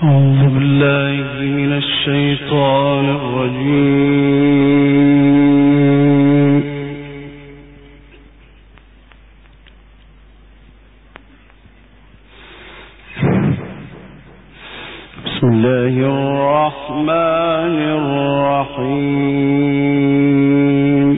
أعوذ بالله من الشيطان الرجيم. بسم الله الرحمن الرحيم.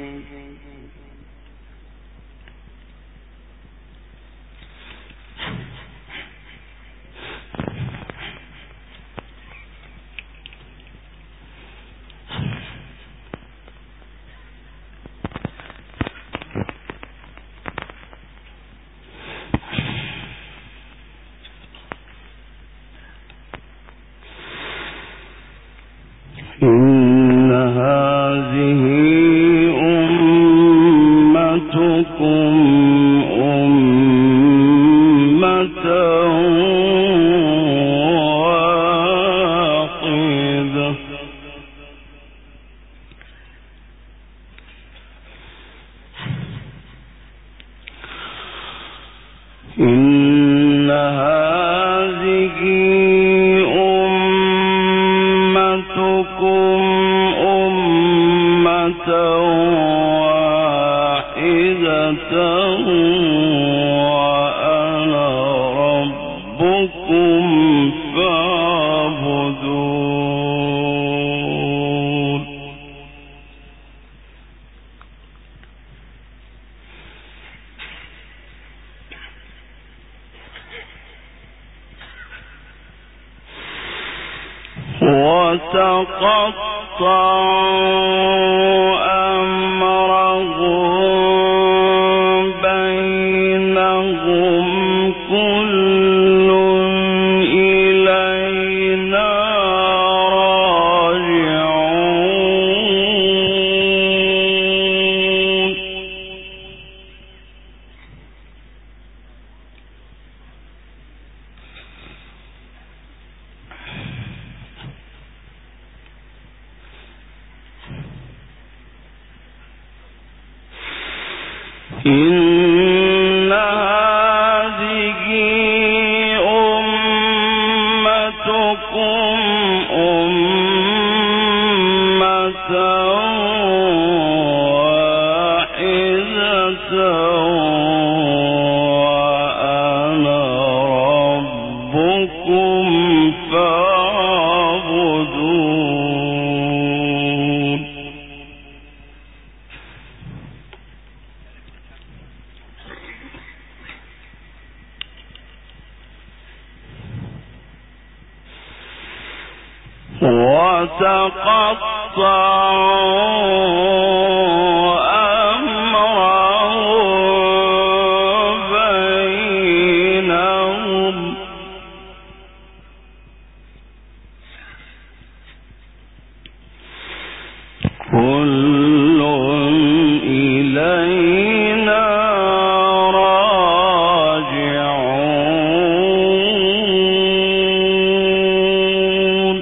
إن هذه أمتكم أمة واحدة إن هذه أمتكم أمة واحدة وأنا ربكم فاعبدون. وتقطعوا أمرهم بينهم كل إلينا راجعون. إن هذه أمتكم أمة واحدة وأنا ربكم فاعبدون. وتقطعوا أمرهم بينهم كل إلينا راجعون.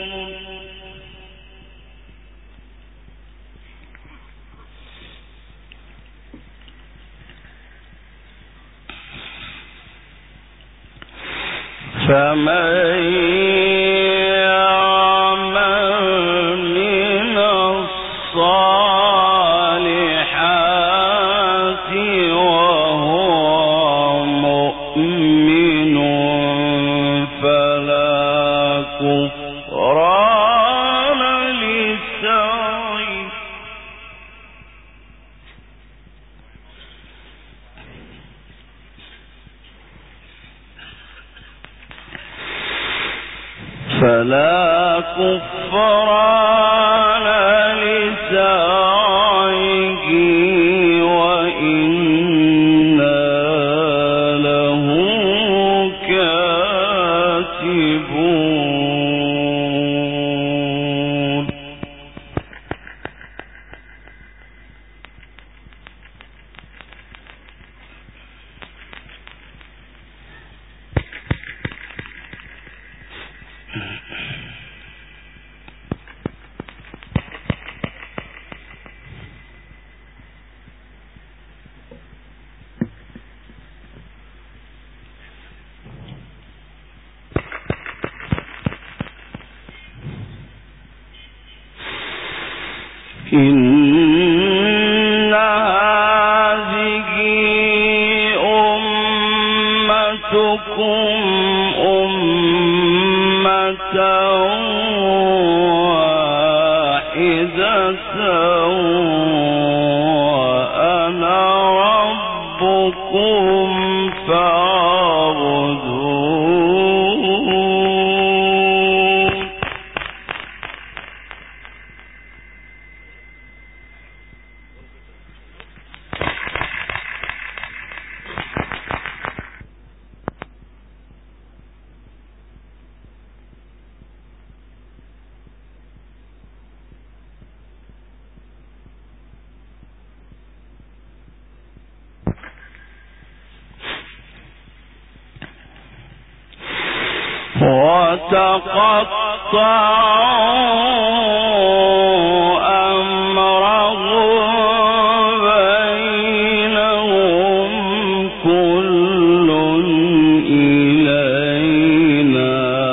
فمن يعمل من الصالحات وهو مؤمن فلا كفران لسعيه وإنا له كاتبون. إن هذه أمتكم أمة واحدة وأنا ربكم فاعبدون. وتقطعوا أمرهم بينهم كل إلينا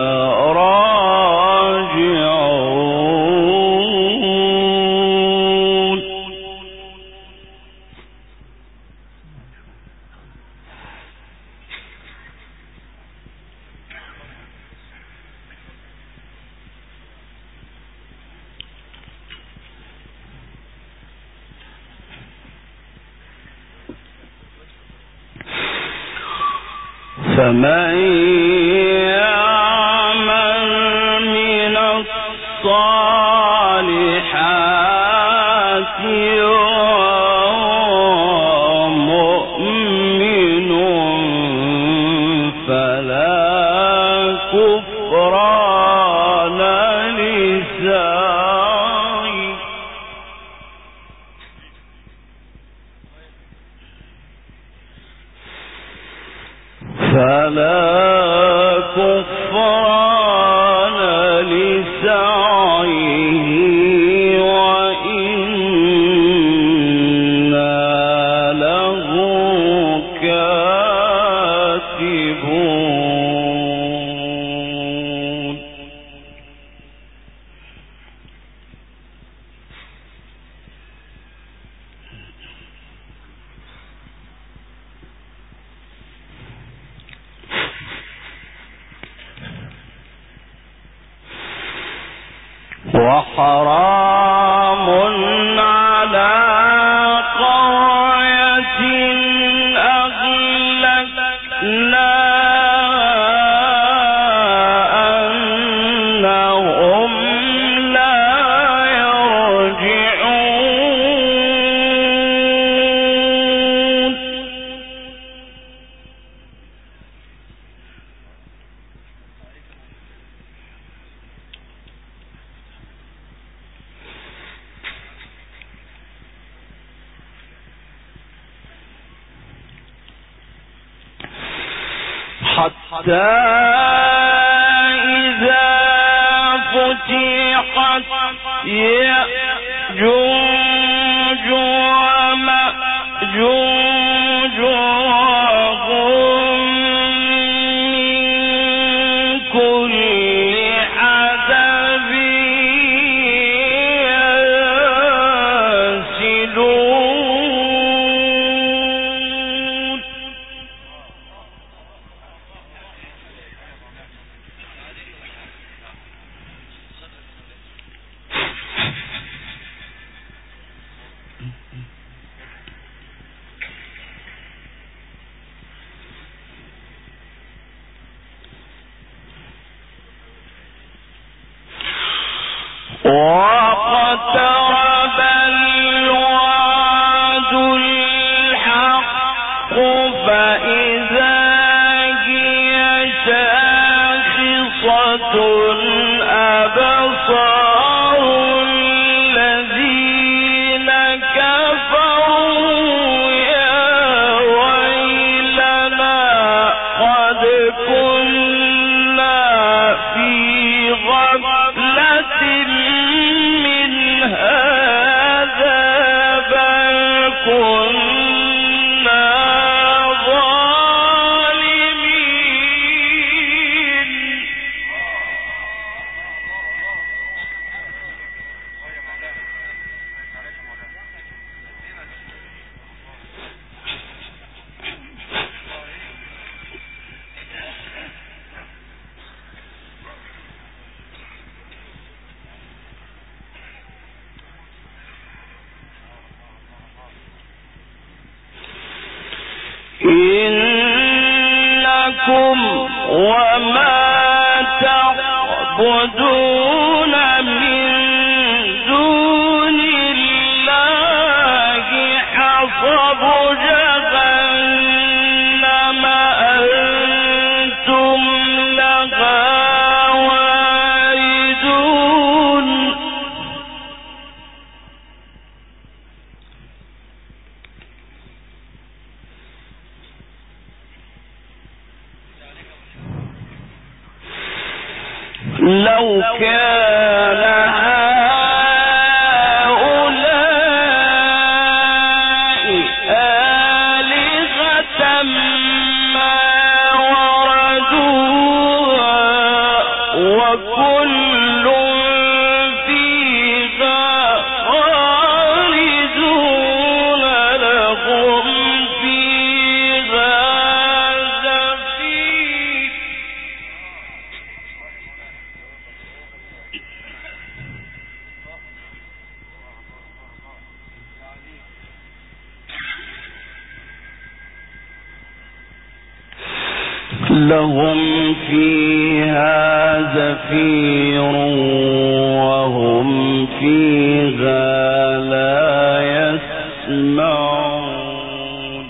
راجعون. فمن يعمل من الصالحات وهو مؤمن فلا كفران لسعيه وإنا له كاتبون. وحرام على قرية أهلكنا أنهم لا يرجعون. حتى إذا فتحت يأجوج ومأجوج وهم من كل حدب ينسلون. واقترب الوعد الحق فإذا هي شاخصة أبصار الذين كفروا يا ويلنا قد كنا في غفلة إنكم وما تعبدون من دون الله حصب جهنم أنتم لها واردون لو كان هؤلاء آلهة ما وردوها وكل فيها خالدون لهم فيها زفير لهم فيها زفير وهم فيها لا يسمعون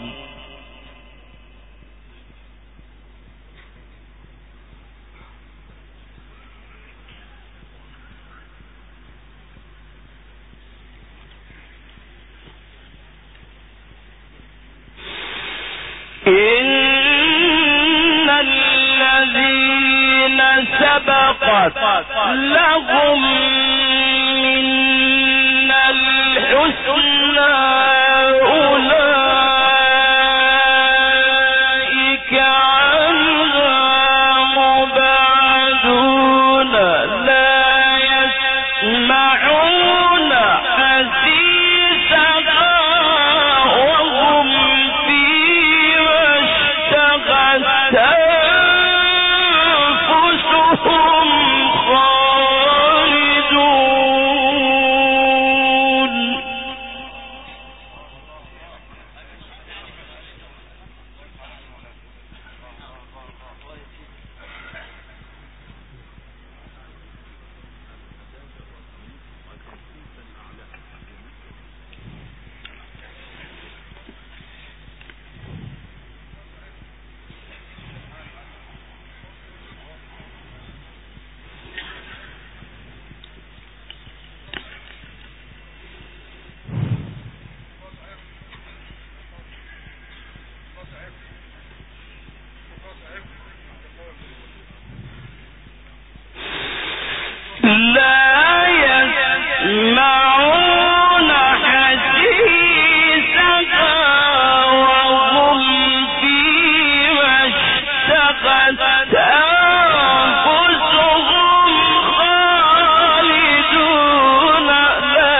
الذين سبقت لهم من الحسنى أولئك عنها مبعدون لا يسمعون حسيسها وهم فيما اشتهت أنفسهم خالدون لا يسمعون حسيسها وهم فيما اشتهت أنفسهم خالدون لا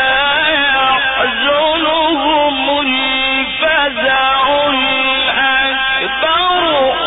يحزنهم الفزع الأكبر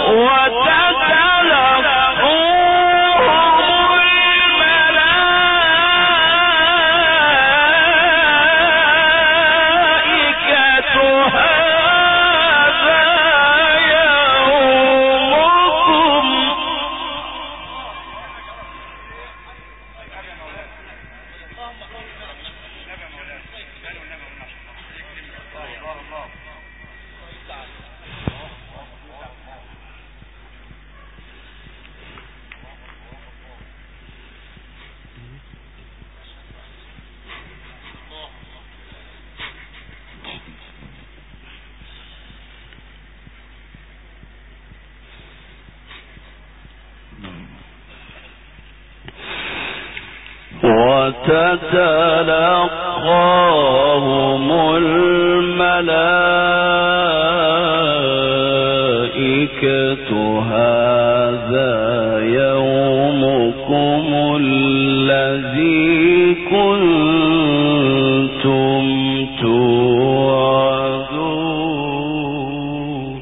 وتتلقاهم الملائكة هذا يومكم الذي كنتم توعدون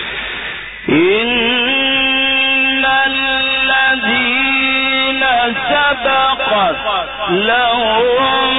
إن الذين سبقت لهم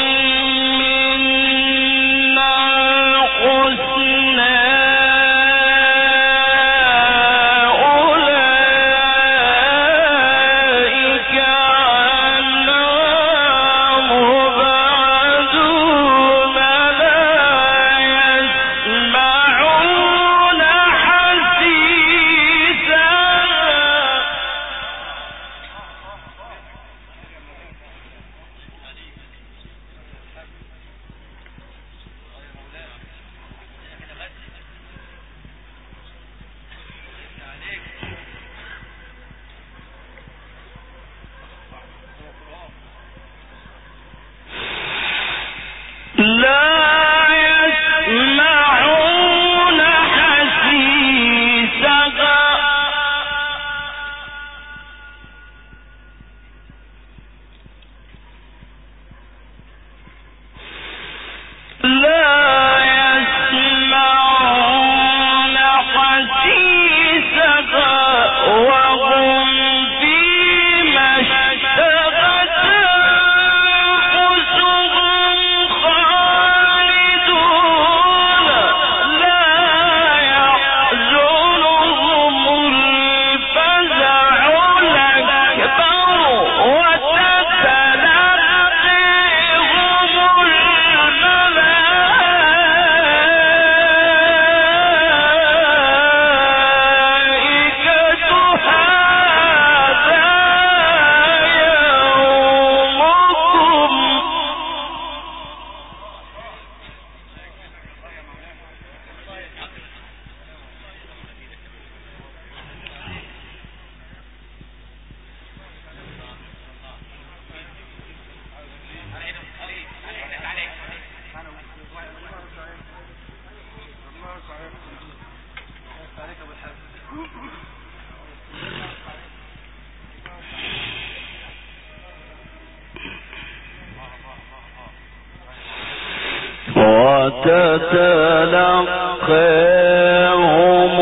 وتتلقاهم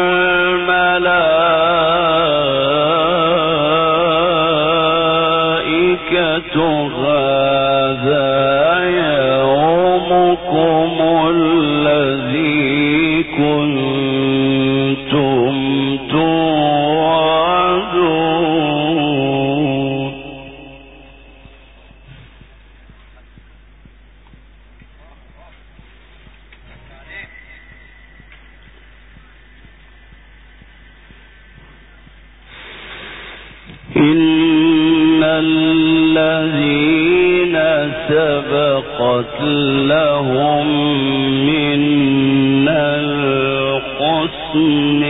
الملائكة هذا يومكم الذي كنتم توعدون. إن الذين سبقت لهم منا الحسن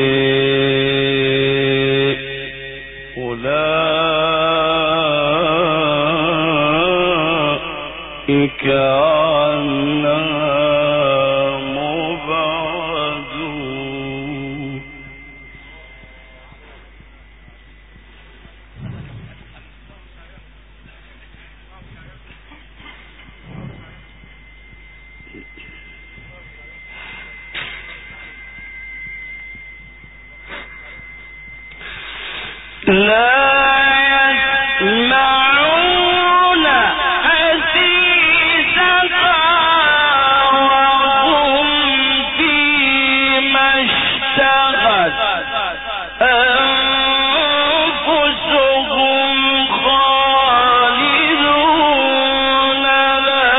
أولئك عنها مبعدون. لا يسمعون حسيسها وهم فيما اشتهت أنفسهم خالدون لا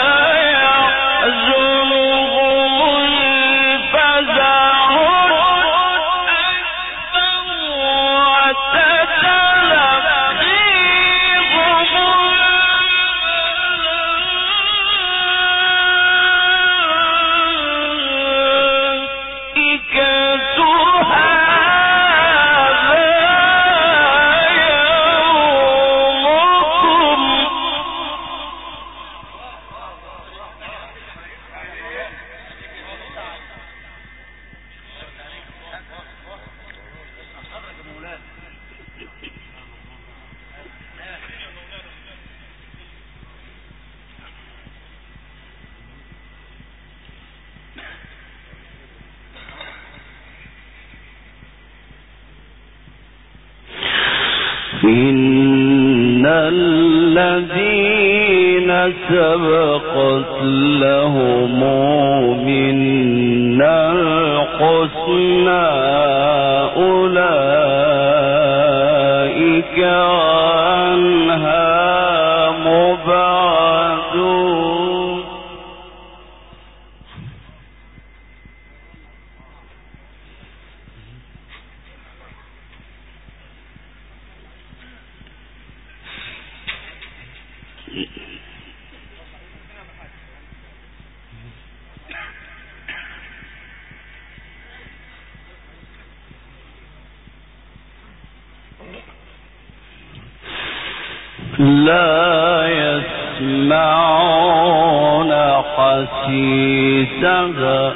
يحزنهم الفزع الأكبر وتتلقاهم إن الذين سبقت لهم منا الحسنى أولئك عنها مبعدون. لا يسمعون حسيسها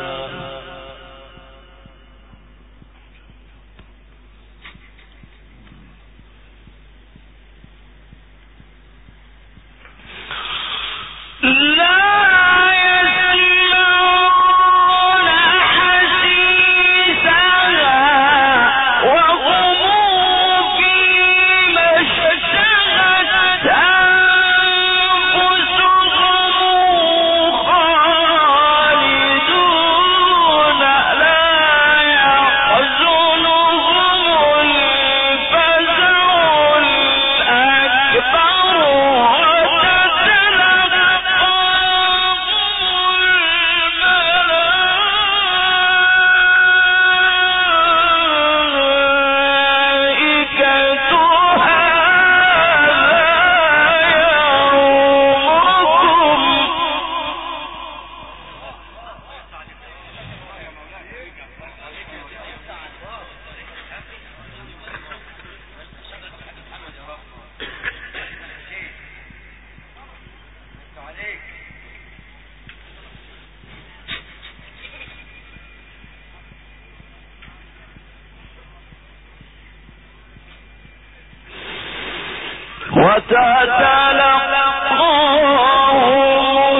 وتتلقاهم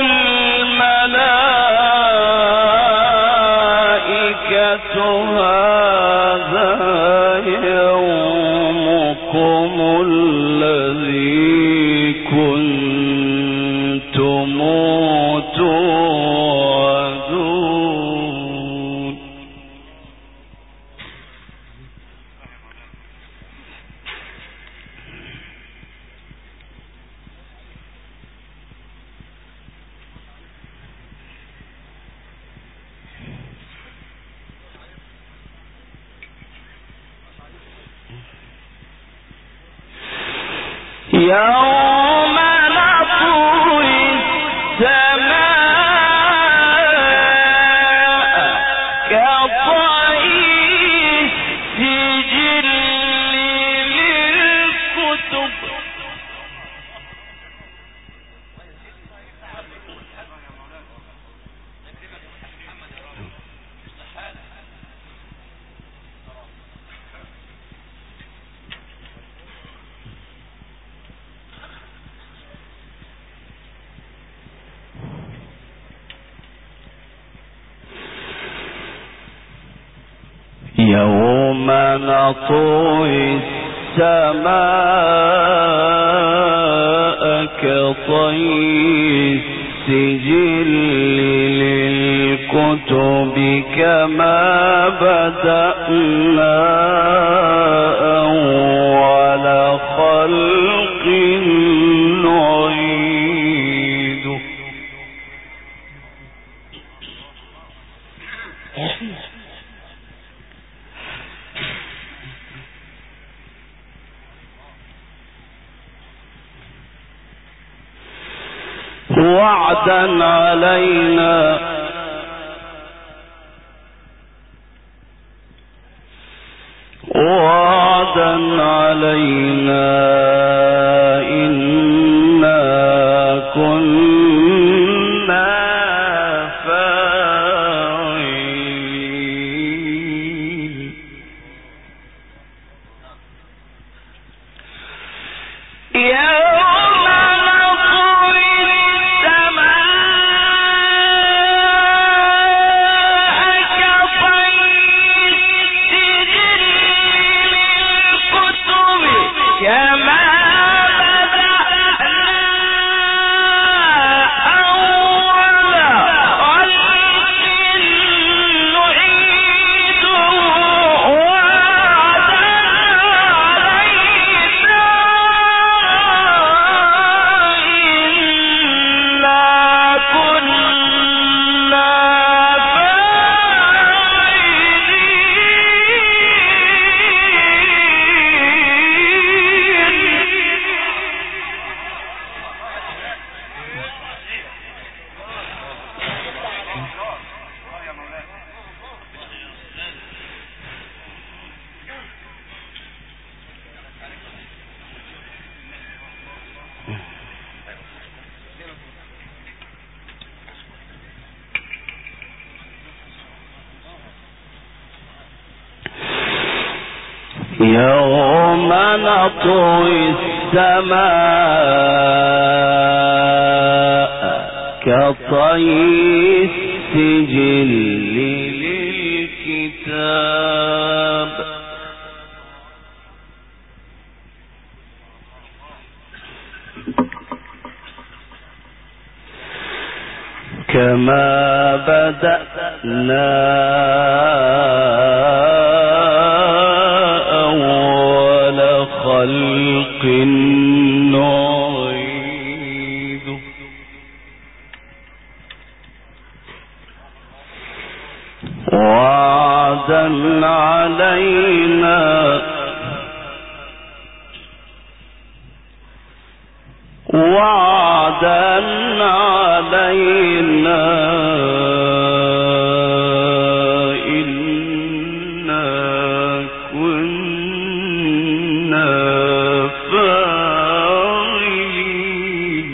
الملائكة هذا يومكم الذي كنتم توعدون. يوم نطوي السماء كطي السجل للكتب يوم نطوي السماء كطي السجل للكتب كما بدأنا أول خلق نعيده. وعدا علينا إنا كنا فاعلين. كما نطوي السماء كطي السجل للكتاب كما بدأنا أول خلق نعيد وعدا علينا وعدا علينا إنا كنا فاعلين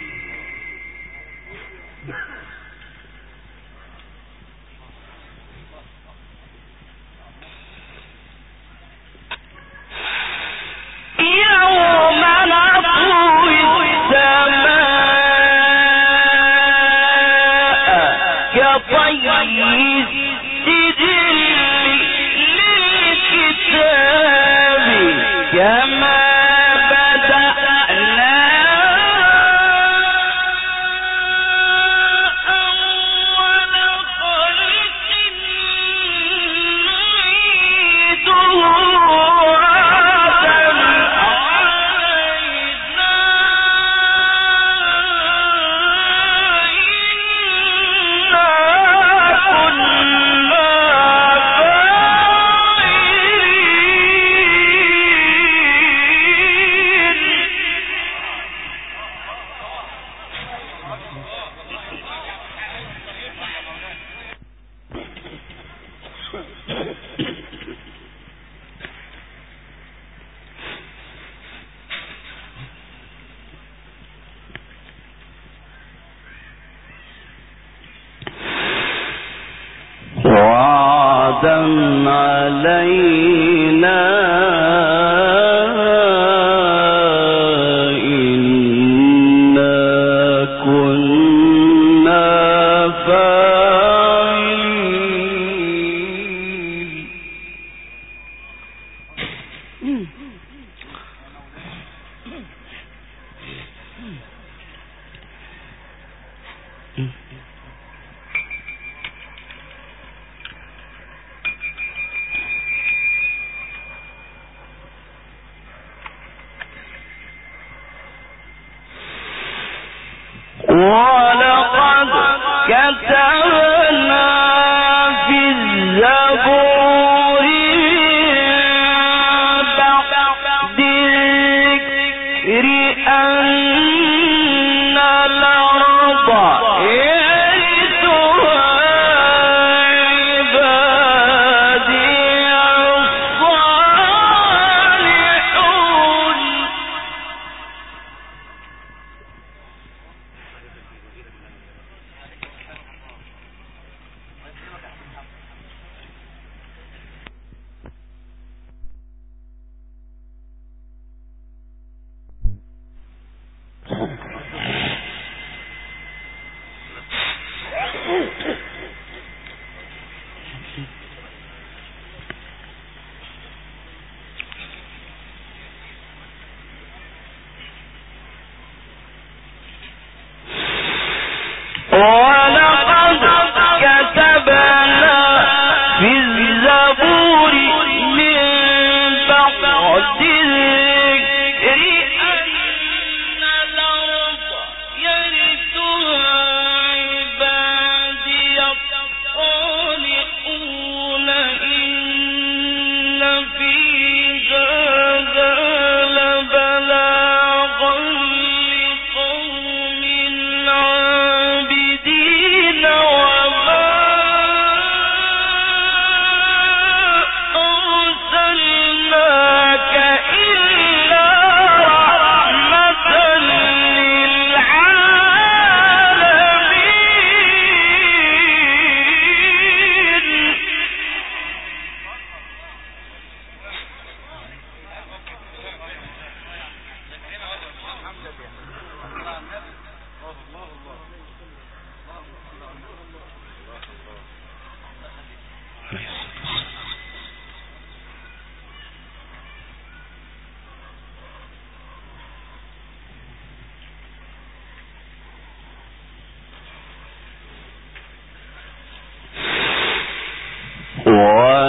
يوم نطوي السماء كطي السجل للكتاب كما بدأنا أول خلق نعيده وعدا علينا وعدا علينا إنا كنا فاعلين ولقد كتبنا في الزبور بعد الذكر أن الأرض يرثها عبادي الصالحون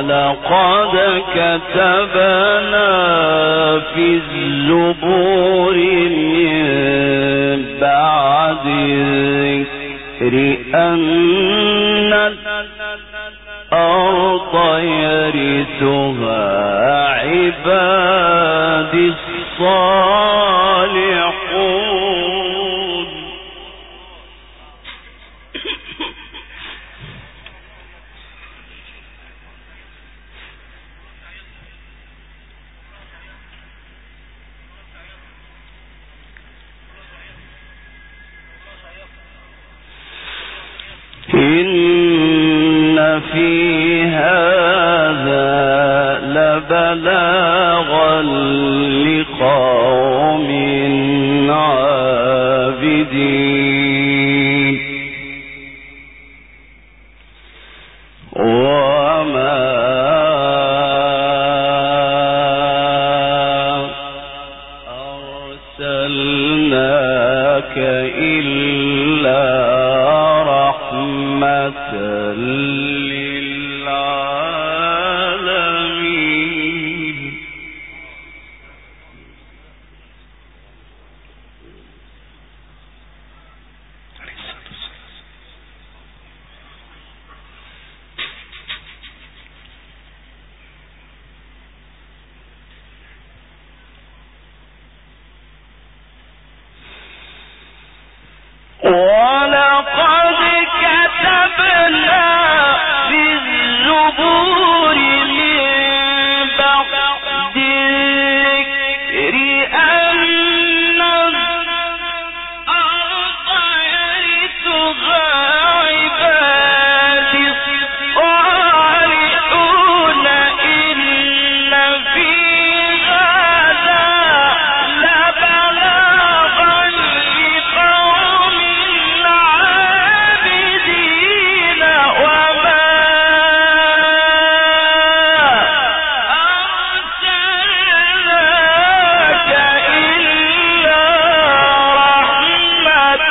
ولقد كتبنا في الزبور من بعد الذكر أن الأرض يرثها عبادي الصالحون. إن في هذا لبلاغا لقوم عابدين وما أرسلناك إلا رحمة للعالمين. ولقد كتبنا في الزبور من بعد الذكر أن الأرض يرثها عبادي الصالحون. إن في هذا لبلاغا لقوم عابدين وما أرسلناك إلا رحمة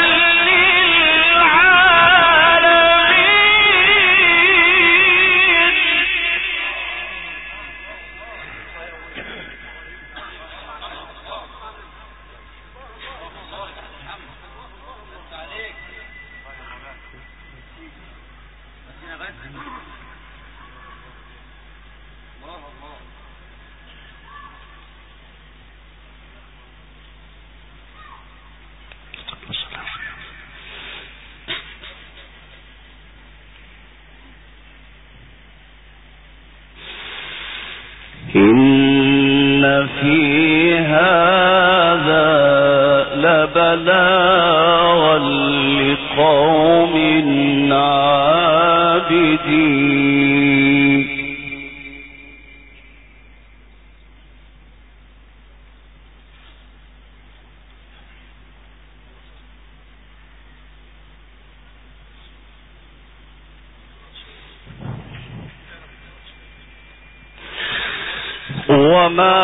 إن في هذا لبلاغا لقوم عابدين وما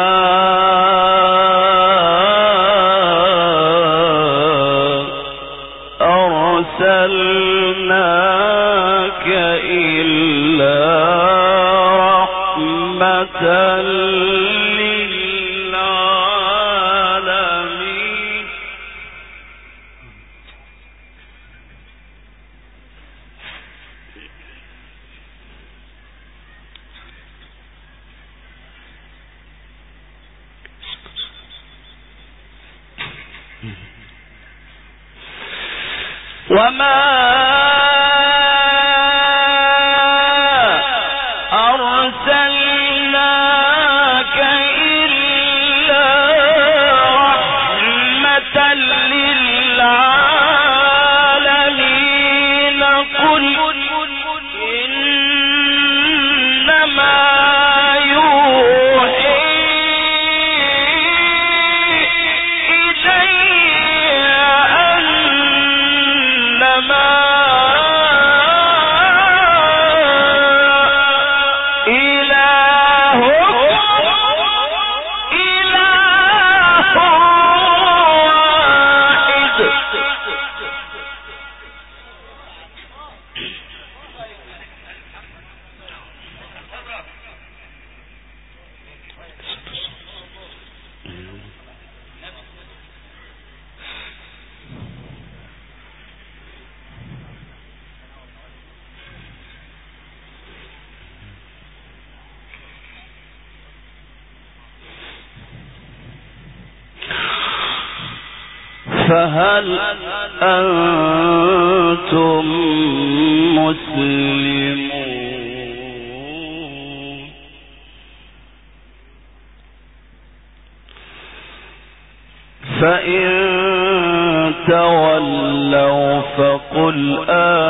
أرسلناك إلا رحمة للعالمين. وما أرسلناك إلا رحمة للعالمين. قل إنما يوحي إلي أنما إلهكم إله فهل أنتم مسلمون؟ فإن تولوا فقل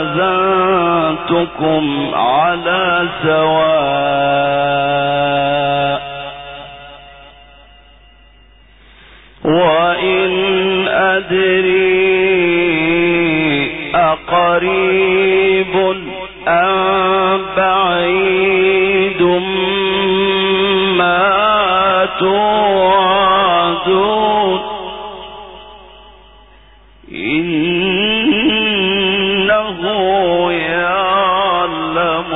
آذنتكم على سواء وإن أدري أقريب أم بعيد ما توعدون إنه يعلم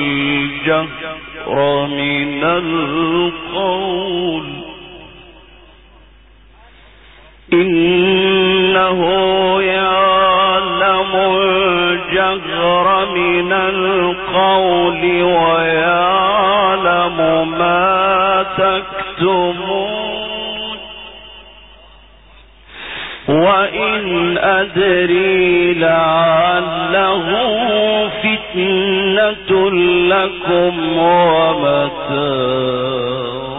الجهر من القول إنه يعلم الجهر من القول ويعلم ما تكتمون وإن أدري لعله فتنة لكم ومتاع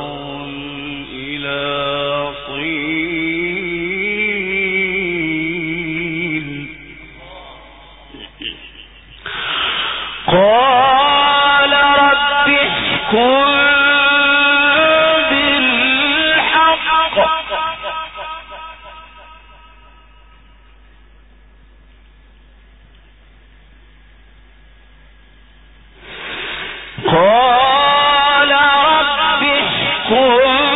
قال رب احكم بالحق قال رب احكم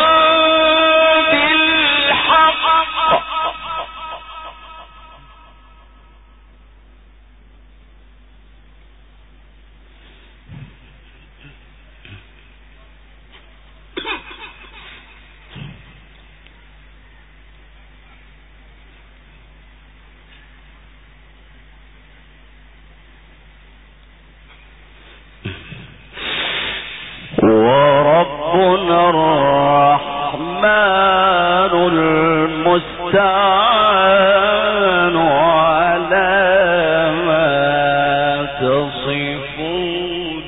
وربنا الرحمن المستعان على ما تصفون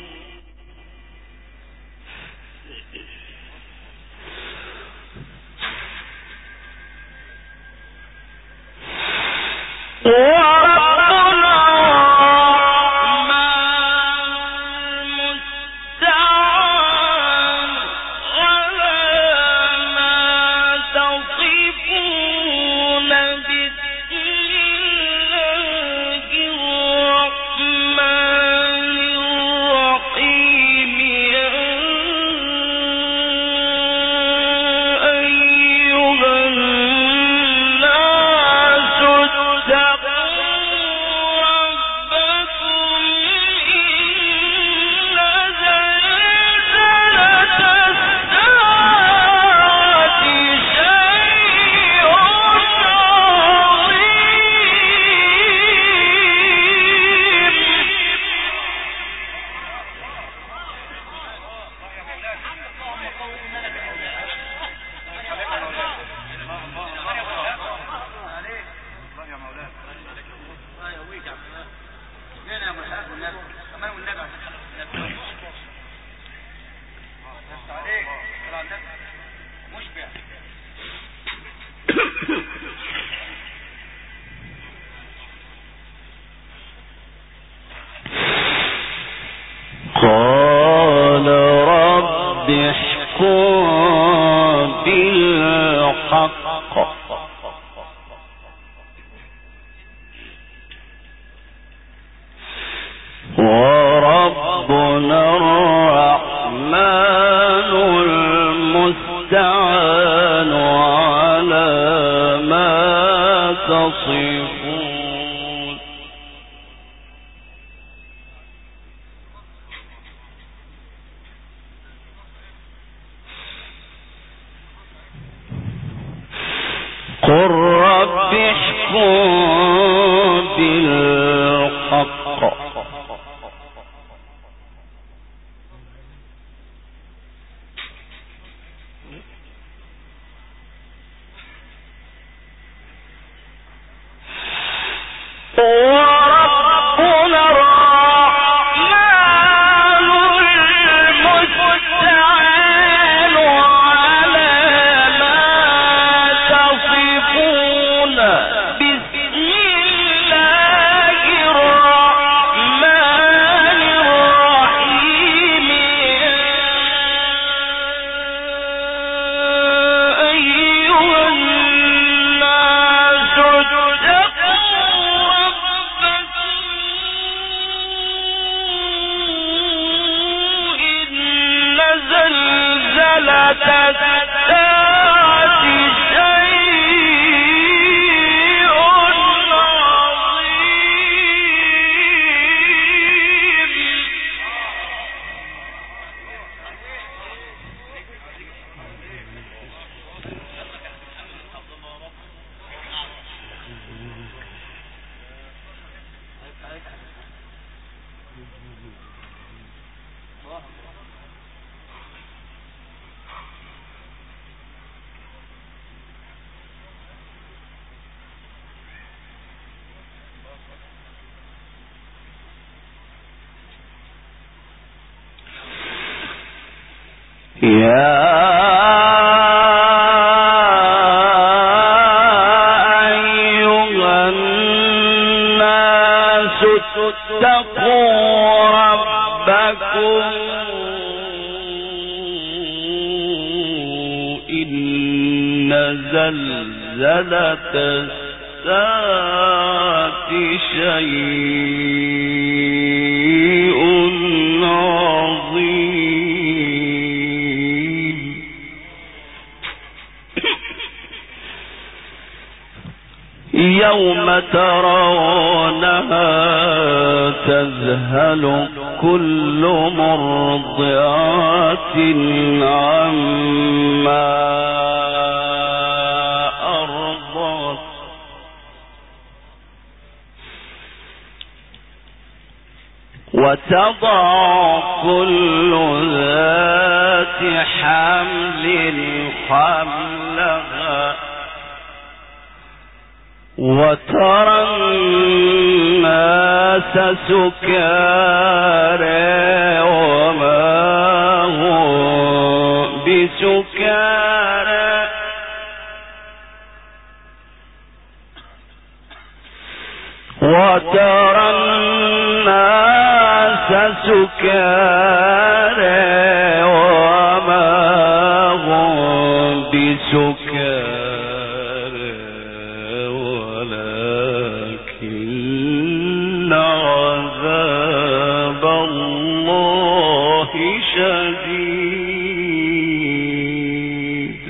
قال رب احكم بالحق وربنا الرحمن المستعان على ما تصفون قل رب احكم بالحق زلزلة الساعة شيء عظيم يوم ترونها تذهل كل مرضعة عما وتضع كل ذات حمل حملها وترى الناس سكارى وما هم بسكارى وترى الناس سكارى وما هم بسكارى ولكن عذاب الله شديد.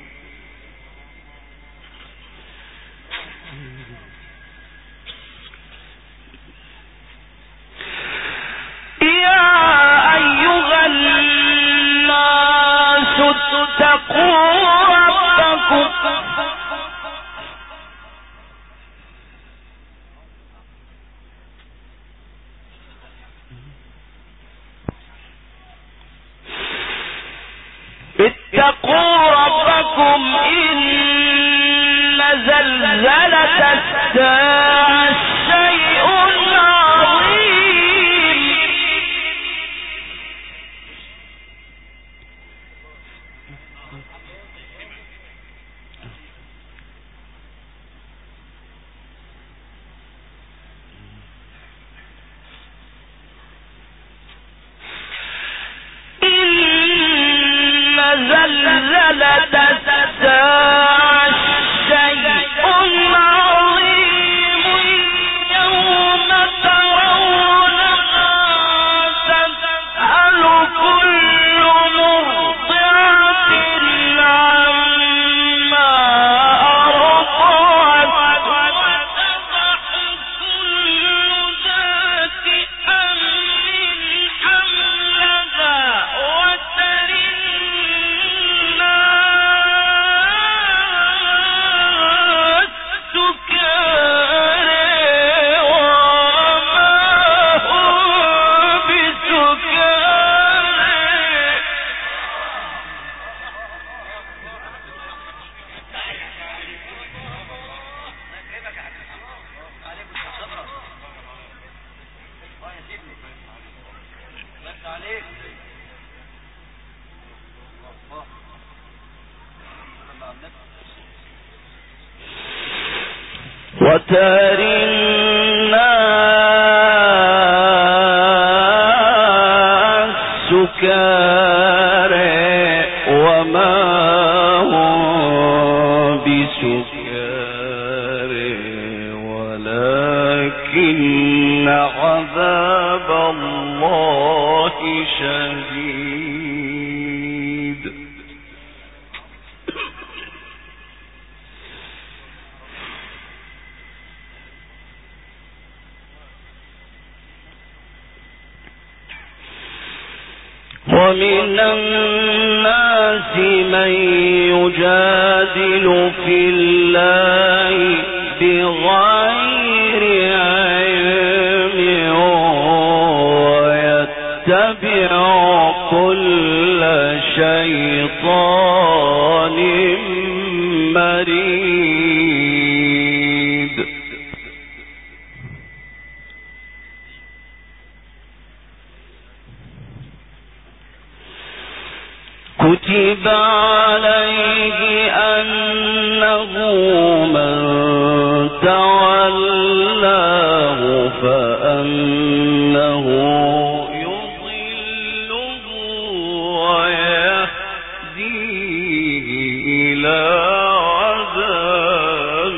اتقوا ربكم إن زلزلة الساعة شيء عظيم زلزلة الساعة شيء عظيم يوم ترونها تذهل كل مرضعة عما أرضعت وتضع كل ذات حمل حملها وترى وترى الناس سكارى وما هم بسكارى ولكن عذاب الله شديد. ومن الناس من يجادل في الله بغير علم ويتبع كل شيطان مريد. من تولاه فأنه يضله ويهديه إلى عذاب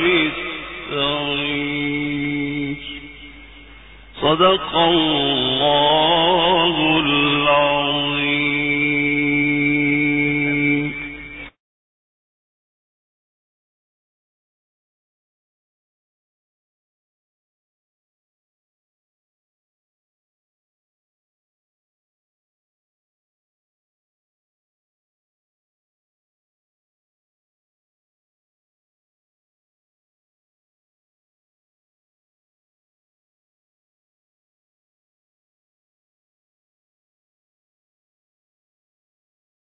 السعير. صدق الله